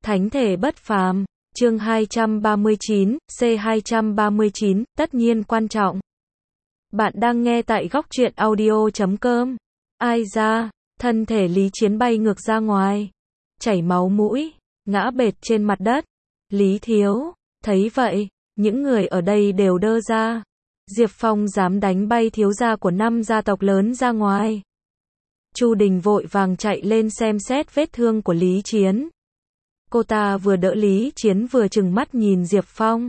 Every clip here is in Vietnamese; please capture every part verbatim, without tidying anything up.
Thánh thể bất phàm, chương hai trăm ba mươi chín, C hai trăm ba mươi chín, tất nhiên quan trọng. Bạn đang nghe tại góc truyện audio chấm com. Ai ra, thân thể Lý Chiến bay ngược ra ngoài, chảy máu mũi, ngã bệt trên mặt đất. Lý Thiếu, thấy vậy, những người ở đây đều đơ ra. Diệp Phong dám đánh bay thiếu gia của năm gia tộc lớn ra ngoài. Chu Đình vội vàng chạy lên xem xét vết thương của Lý Chiến. Cô ta vừa đỡ Lý Chiến vừa trừng mắt nhìn Diệp Phong.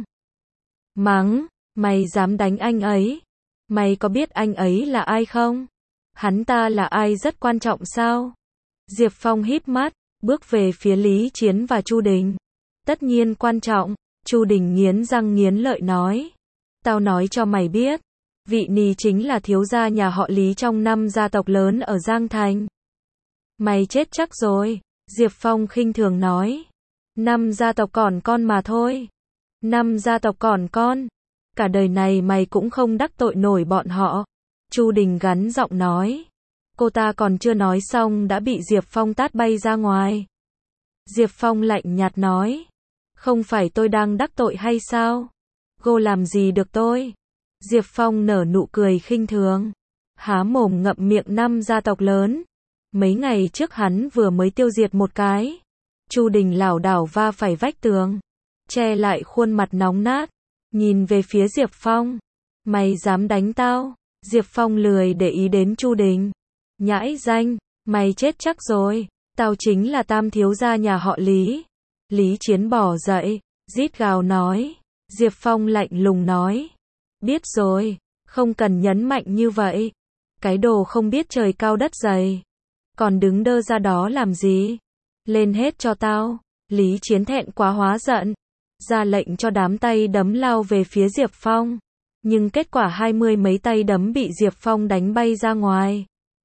Mắng, mày dám đánh anh ấy? Mày có biết anh ấy là ai không? Hắn ta là ai rất quan trọng sao? Diệp Phong híp mắt, bước về phía Lý Chiến và Chu Đình. Tất nhiên quan trọng, Chu Đình nghiến răng nghiến lợi nói. Tao nói cho mày biết, vị Ni chính là thiếu gia nhà họ Lý trong năm gia tộc lớn ở Giang Thành. Mày chết chắc rồi, Diệp Phong khinh thường nói. Năm gia tộc còn con mà thôi. Năm gia tộc còn con. Cả đời này mày cũng không đắc tội nổi bọn họ. Chu Đình gắn giọng nói. Cô ta còn chưa nói xong đã bị Diệp Phong tát bay ra ngoài. Diệp Phong lạnh nhạt nói. Không phải tôi đang đắc tội hay sao? Cô làm gì được tôi? Diệp Phong nở nụ cười khinh thường. Há mồm ngậm miệng năm gia tộc lớn. Mấy ngày trước hắn vừa mới tiêu diệt một cái. Chu Đình lảo đảo va phải vách tường, che lại khuôn mặt nóng nát, nhìn về phía Diệp Phong. Mày dám đánh tao? Diệp Phong lười để ý đến Chu Đình. Nhãi danh, mày chết chắc rồi, tao chính là tam thiếu gia nhà họ Lý. Lý Chiến bỏ dậy, rít gào nói. Diệp Phong lạnh lùng nói. Biết rồi, không cần nhấn mạnh như vậy. Cái đồ không biết trời cao đất dày. Còn đứng đơ ra đó làm gì? Lên hết cho tao. Lý Chiến thẹn quá hóa giận, ra lệnh cho đám tay đấm lao về phía Diệp Phong. Nhưng kết quả hai mươi mấy tay đấm bị Diệp Phong đánh bay ra ngoài.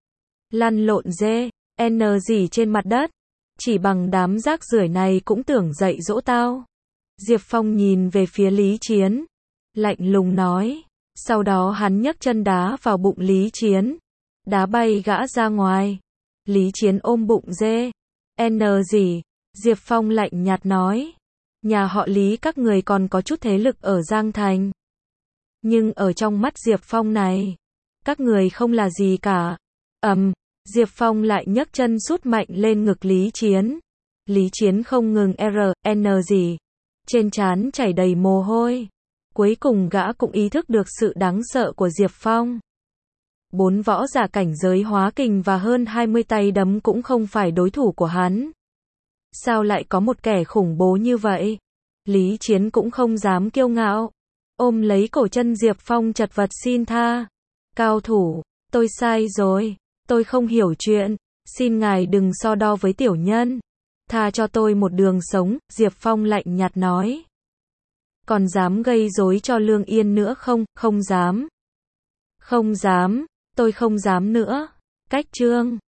Lăn lộn dê, n gì trên mặt đất. Chỉ bằng đám rác rưởi này cũng tưởng dạy dỗ tao. Diệp Phong nhìn về phía Lý Chiến, lạnh lùng nói. Sau đó hắn nhấc chân đá vào bụng Lý Chiến, đá bay gã ra ngoài. Lý Chiến ôm bụng dê. N gì? Diệp Phong lạnh nhạt nói. Nhà họ Lý các người còn có chút thế lực ở Giang Thành. Nhưng ở trong mắt Diệp Phong này, các người không là gì cả. Ầm, um, Diệp Phong lại nhấc chân sút mạnh lên ngực Lý Chiến. Lý Chiến không ngừng R, N gì. Trên trán chảy đầy mồ hôi. Cuối cùng gã cũng ý thức được sự đáng sợ của Diệp Phong. Bốn võ giả cảnh giới hóa kình và hơn hai mươi tay đấm cũng không phải đối thủ của hắn. Sao lại có một kẻ khủng bố như vậy? Lý Chiến cũng không dám kiêu ngạo. Ôm lấy cổ chân Diệp Phong chật vật xin tha. Cao thủ, tôi sai rồi. Tôi không hiểu chuyện. Xin ngài đừng so đo với tiểu nhân. Tha cho tôi một đường sống, Diệp Phong lạnh nhạt nói. Còn dám gây rối cho Lương Yên nữa không? Không dám. Không dám, tôi không dám nữa. Cách chương.